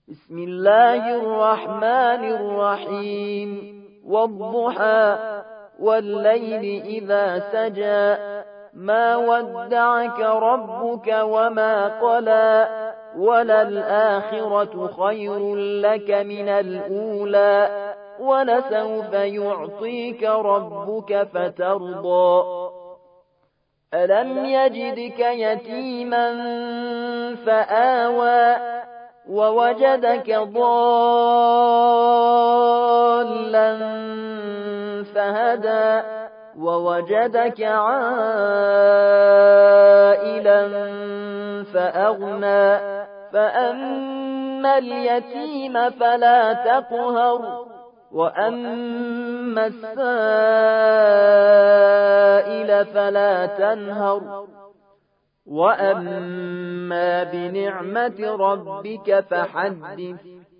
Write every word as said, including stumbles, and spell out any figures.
بسم الله الرحمن الرحيم والضحى والليل إذا سجى ما ودعك ربك وما قلى وللآخرة خير لك من الأولى ولسوف يعطيك ربك فترضى ألم يجدك يتيما فآوى ووجدك ضالا فهدى ووجدك عائلا فأغنى فأما اليتيم فلا تقهر وأما السائل فلا تنهر وأما بنعمة ربك فحدث